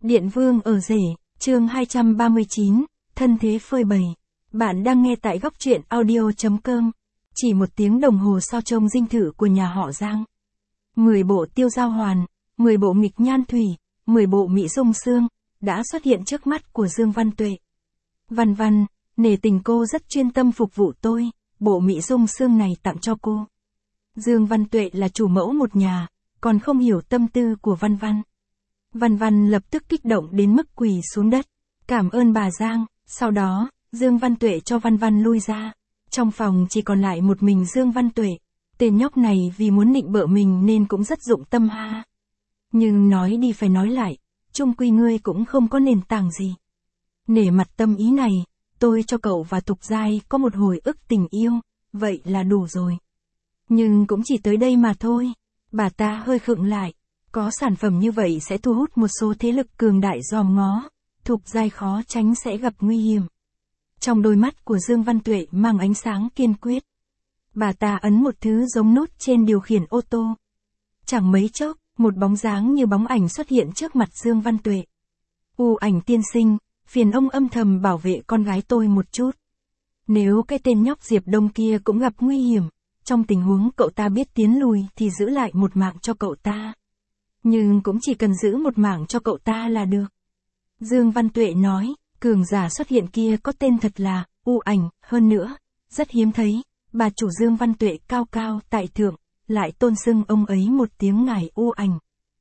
Điện Vương ở rể, chương 239, thân thế phơi bày. Bạn đang nghe tại góc truyện audio.com. Chỉ một tiếng đồng hồ sau trông dinh thự của nhà họ Giang. 10 bộ Tiêu Giao Hoàn, 10 bộ Nghịch Nhan Thủy, 10 bộ Mỹ Dung Sương, đã xuất hiện trước mắt của Dương Văn Tuệ. Văn Văn, nể tình cô rất chuyên tâm phục vụ tôi, bộ Mỹ Dung Sương này tặng cho cô. Dương Văn Tuệ là chủ mẫu một nhà, còn không hiểu tâm tư của Văn Văn. Văn Văn lập tức kích động đến mức quỳ xuống đất. Cảm ơn bà Giang, sau đó, Dương Văn Tuệ cho Văn Văn lui ra. Trong phòng chỉ còn lại một mình Dương Văn Tuệ. Tên nhóc này vì muốn nịnh bợ mình nên cũng rất dụng tâm ha. Nhưng nói đi phải nói lại, chung quy ngươi cũng không có nền tảng gì. Nể mặt tâm ý này, tôi cho cậu và Thục Giai có một hồi ức tình yêu, vậy là đủ rồi. Nhưng cũng chỉ tới đây mà thôi. Bà ta hơi khựng lại. Có sản phẩm như vậy sẽ thu hút một số thế lực cường đại dòm ngó, Thục Giai khó tránh sẽ gặp nguy hiểm. Trong đôi mắt của Dương Văn Tuệ mang ánh sáng kiên quyết. Bà ta ấn một thứ giống nút trên điều khiển ô tô. Chẳng mấy chốc, một bóng dáng như bóng ảnh xuất hiện trước mặt Dương Văn Tuệ. Ảnh tiên sinh, phiền ông âm thầm bảo vệ con gái tôi một chút. Nếu cái tên nhóc Diệp Đông kia cũng gặp nguy hiểm, trong tình huống cậu ta biết tiến lùi thì giữ lại một mạng cho cậu ta. Nhưng cũng chỉ cần giữ một mạng cho cậu ta là được. Dương Văn Tuệ nói, cường giả xuất hiện kia có tên thật là Ảnh, hơn nữa, rất hiếm thấy, bà chủ Dương Văn Tuệ cao cao tại thượng, lại tôn xưng ông ấy một tiếng ngài Ảnh.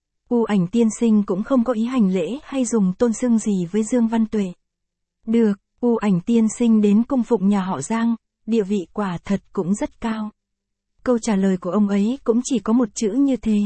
Ảnh tiên sinh cũng không có ý hành lễ hay dùng tôn xưng gì với Dương Văn Tuệ. Được, Ảnh tiên sinh đến cung phụng nhà họ Giang, địa vị quả thật cũng rất cao. Câu trả lời của ông ấy cũng chỉ có một chữ như thế.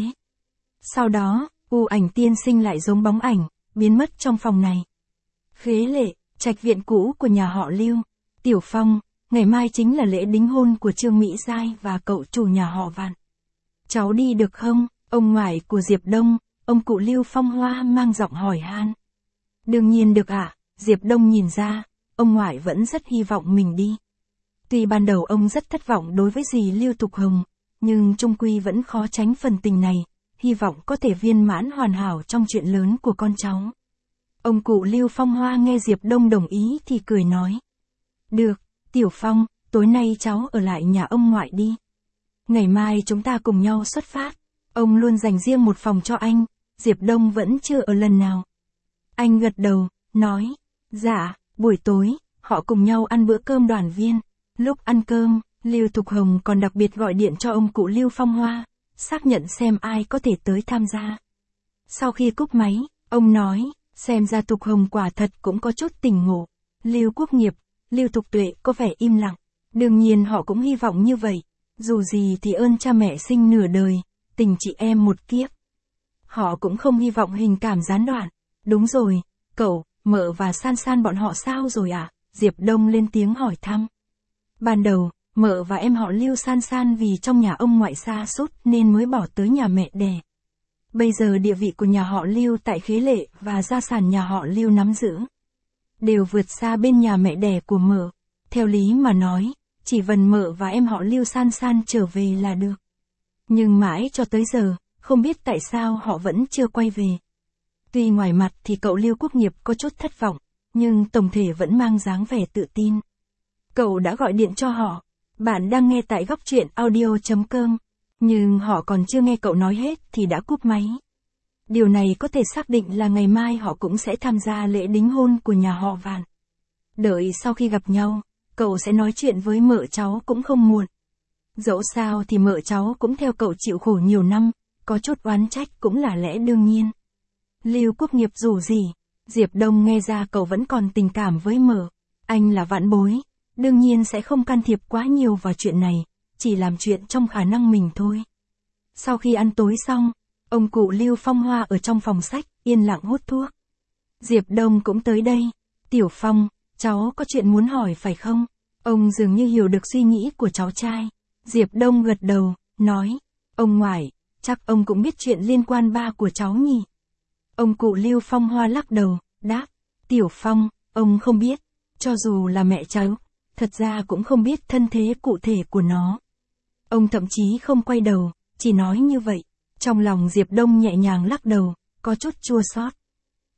Sau đó, Ảnh tiên sinh lại giống bóng ảnh, biến mất trong phòng này. Khế lệ, trạch viện cũ của nhà họ Lưu. Tiểu Phong, ngày mai chính là lễ đính hôn của Trương Mỹ Giai và cậu chủ nhà họ Vạn. Cháu đi được không? Ông ngoại của Diệp Đông, ông cụ Lưu Phong Hoa mang giọng hỏi han. Đương nhiên được ạ, Diệp Đông nhìn ra, ông ngoại vẫn rất hy vọng mình đi. Tuy ban đầu ông rất thất vọng đối với dì Lưu Thục Hồng, nhưng chung quy vẫn khó tránh phần tình này. Hy vọng có thể viên mãn hoàn hảo trong chuyện lớn của con cháu. Ông cụ Lưu Phong Hoa nghe Diệp Đông đồng ý thì cười nói. Được, Tiểu Phong, tối nay cháu ở lại nhà ông ngoại đi. Ngày mai chúng ta cùng nhau xuất phát. Ông luôn dành riêng một phòng cho anh, Diệp Đông vẫn chưa ở lần nào. Anh gật đầu, nói, dạ, buổi tối, họ cùng nhau ăn bữa cơm đoàn viên. Lúc ăn cơm, Lưu Thục Hồng còn đặc biệt gọi điện cho ông cụ Lưu Phong Hoa. Xác nhận xem ai có thể tới tham gia. Sau khi cúp máy, ông nói, xem ra Thục Hồng quả thật cũng có chút tỉnh ngộ. Lưu Quốc Nghiệp, Lưu Thục Tuệ có vẻ im lặng. Đương nhiên họ cũng hy vọng như vậy. Dù gì thì ơn cha mẹ sinh nửa đời, tình chị em một kiếp. Họ cũng không hy vọng hình cảm gián đoạn. Đúng rồi, cậu, mợ và San San bọn họ sao rồi ạ? Diệp Đông lên tiếng hỏi thăm. Ban đầu, mợ và em họ Lưu San San vì trong nhà ông ngoại xa sút nên mới bỏ tới nhà mẹ đẻ. Bây giờ địa vị của nhà họ Lưu tại khế lệ và gia sản nhà họ Lưu nắm giữ đều vượt xa bên nhà mẹ đẻ của mợ. Theo lý mà nói, chỉ cần mợ và em họ Lưu San San trở về là được. Nhưng mãi cho tới giờ, không biết tại sao họ vẫn chưa quay về. Tuy ngoài mặt thì cậu Lưu Quốc Nghiệp có chút thất vọng, nhưng tổng thể vẫn mang dáng vẻ tự tin. Cậu đã gọi điện cho họ. Bạn đang nghe tại góc truyện audio.com, nhưng họ còn chưa nghe cậu nói hết thì đã cúp máy. Điều này có thể xác định là ngày mai họ cũng sẽ tham gia lễ đính hôn của nhà họ Vạn. Đợi sau khi gặp nhau, cậu sẽ nói chuyện với mợ cháu cũng không muộn. Dẫu sao thì mợ cháu cũng theo cậu chịu khổ nhiều năm, có chút oán trách cũng là lẽ đương nhiên. Lưu Quốc Nghiệp dù gì, Diệp Đông nghe ra cậu vẫn còn tình cảm với mợ. Anh là vãn bối. Đương nhiên sẽ không can thiệp quá nhiều vào chuyện này, chỉ làm chuyện trong khả năng mình thôi. Sau khi ăn tối xong, ông cụ Lưu Phong Hoa ở trong phòng sách, yên lặng hút thuốc. Diệp Đông cũng tới đây. Tiểu Phong, cháu có chuyện muốn hỏi phải không? Ông dường như hiểu được suy nghĩ của cháu trai. Diệp Đông gật đầu, nói, ông ngoại, chắc ông cũng biết chuyện liên quan ba của cháu nhỉ? Ông cụ Lưu Phong Hoa lắc đầu, đáp, Tiểu Phong, ông không biết, cho dù là mẹ cháu. Thật ra cũng không biết thân thế cụ thể của nó. Ông thậm chí không quay đầu, chỉ nói như vậy. Trong lòng Diệp Đông nhẹ nhàng lắc đầu, có chút chua xót.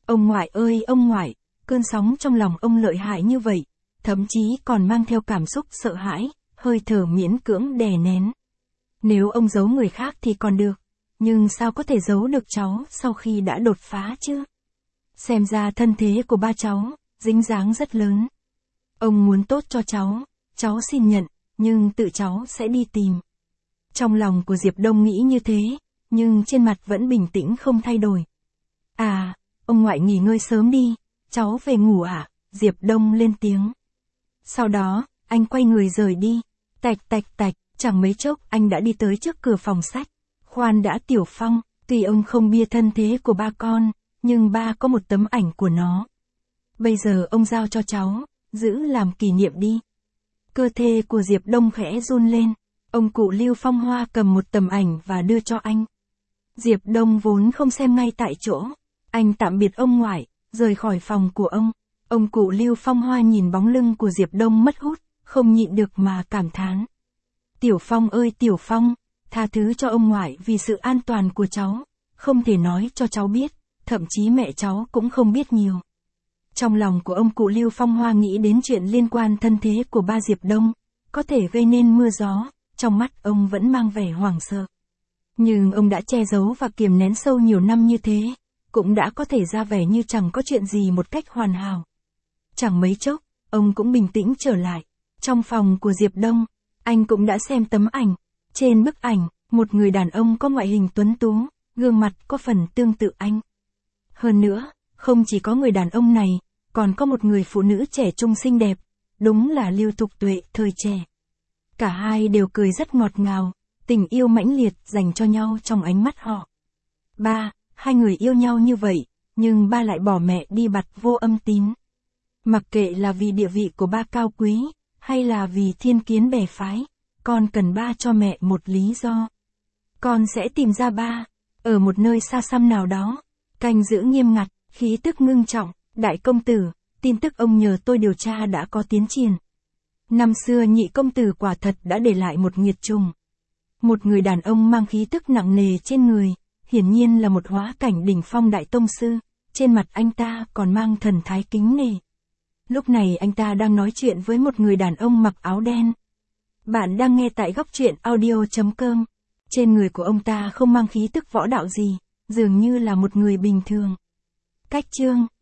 Ông ngoại ơi ông ngoại, cơn sóng trong lòng ông lợi hại như vậy, thậm chí còn mang theo cảm xúc sợ hãi, hơi thở miễn cưỡng đè nén. Nếu ông giấu người khác thì còn được, nhưng sao có thể giấu được cháu sau khi đã đột phá chứ? Xem ra thân thế của ba cháu, dính dáng rất lớn. Ông muốn tốt cho cháu xin nhận, nhưng tự cháu sẽ đi tìm. Trong lòng của Diệp Đông nghĩ như thế, nhưng trên mặt vẫn bình tĩnh không thay đổi. À, ông ngoại nghỉ ngơi sớm đi, cháu về ngủ ạ, Diệp Đông lên tiếng. Sau đó, anh quay người rời đi, tạch tạch tạch, chẳng mấy chốc anh đã đi tới trước cửa phòng sách. Khoan đã Tiểu Phong, tuy ông không bia thân thế của ba con, nhưng ba có một tấm ảnh của nó. Bây giờ ông giao cho cháu, giữ làm kỷ niệm đi. Cơ thể của Diệp Đông khẽ run lên, ông cụ Lưu Phong Hoa cầm một tấm ảnh và đưa cho anh. Diệp Đông vốn không xem ngay tại chỗ, anh tạm biệt ông ngoại, rời khỏi phòng của ông. Ông cụ Lưu Phong Hoa nhìn bóng lưng của Diệp Đông mất hút, không nhịn được mà cảm thán. Tiểu Phong ơi Tiểu Phong, tha thứ cho ông ngoại vì sự an toàn của cháu, không thể nói cho cháu biết, thậm chí mẹ cháu cũng không biết nhiều. Trong lòng của ông cụ Lưu Phong Hoa nghĩ đến chuyện liên quan thân thế của ba Diệp Đông, có thể gây nên mưa gió, trong mắt ông vẫn mang vẻ hoảng sợ. Nhưng ông đã che giấu và kiềm nén sâu nhiều năm như thế, cũng đã có thể ra vẻ như chẳng có chuyện gì một cách hoàn hảo. Chẳng mấy chốc, ông cũng bình tĩnh trở lại. Trong phòng của Diệp Đông, anh cũng đã xem tấm ảnh. Trên bức ảnh, một người đàn ông có ngoại hình tuấn tú, gương mặt có phần tương tự anh. Hơn nữa, không chỉ có người đàn ông này, còn có một người phụ nữ trẻ trung xinh đẹp, đúng là Lưu Thục Tuệ thời trẻ. Cả hai đều cười rất ngọt ngào, tình yêu mãnh liệt dành cho nhau trong ánh mắt họ. Hai người yêu nhau như vậy, nhưng ba lại bỏ mẹ đi bặt Vô Âm Tín. Mặc kệ là vì địa vị của ba cao quý, hay là vì thiên kiến bè phái, con cần ba cho mẹ một lý do. Con sẽ tìm ra ba, ở một nơi xa xăm nào đó, canh giữ nghiêm ngặt, khí tức ngưng trọng, đại công tử, tin tức ông nhờ tôi điều tra đã có tiến triển. Năm xưa nhị công tử quả thật đã để lại một nghiệt trùng. Một người đàn ông mang khí tức nặng nề trên người, hiển nhiên là một hóa cảnh đỉnh phong đại tông sư, trên mặt anh ta còn mang thần thái kính nể. Lúc này anh ta đang nói chuyện với một người đàn ông mặc áo đen. Bạn đang nghe tại góc truyện audio.com. Trên người của ông ta không mang khí tức võ đạo gì, dường như là một người bình thường. Cách chương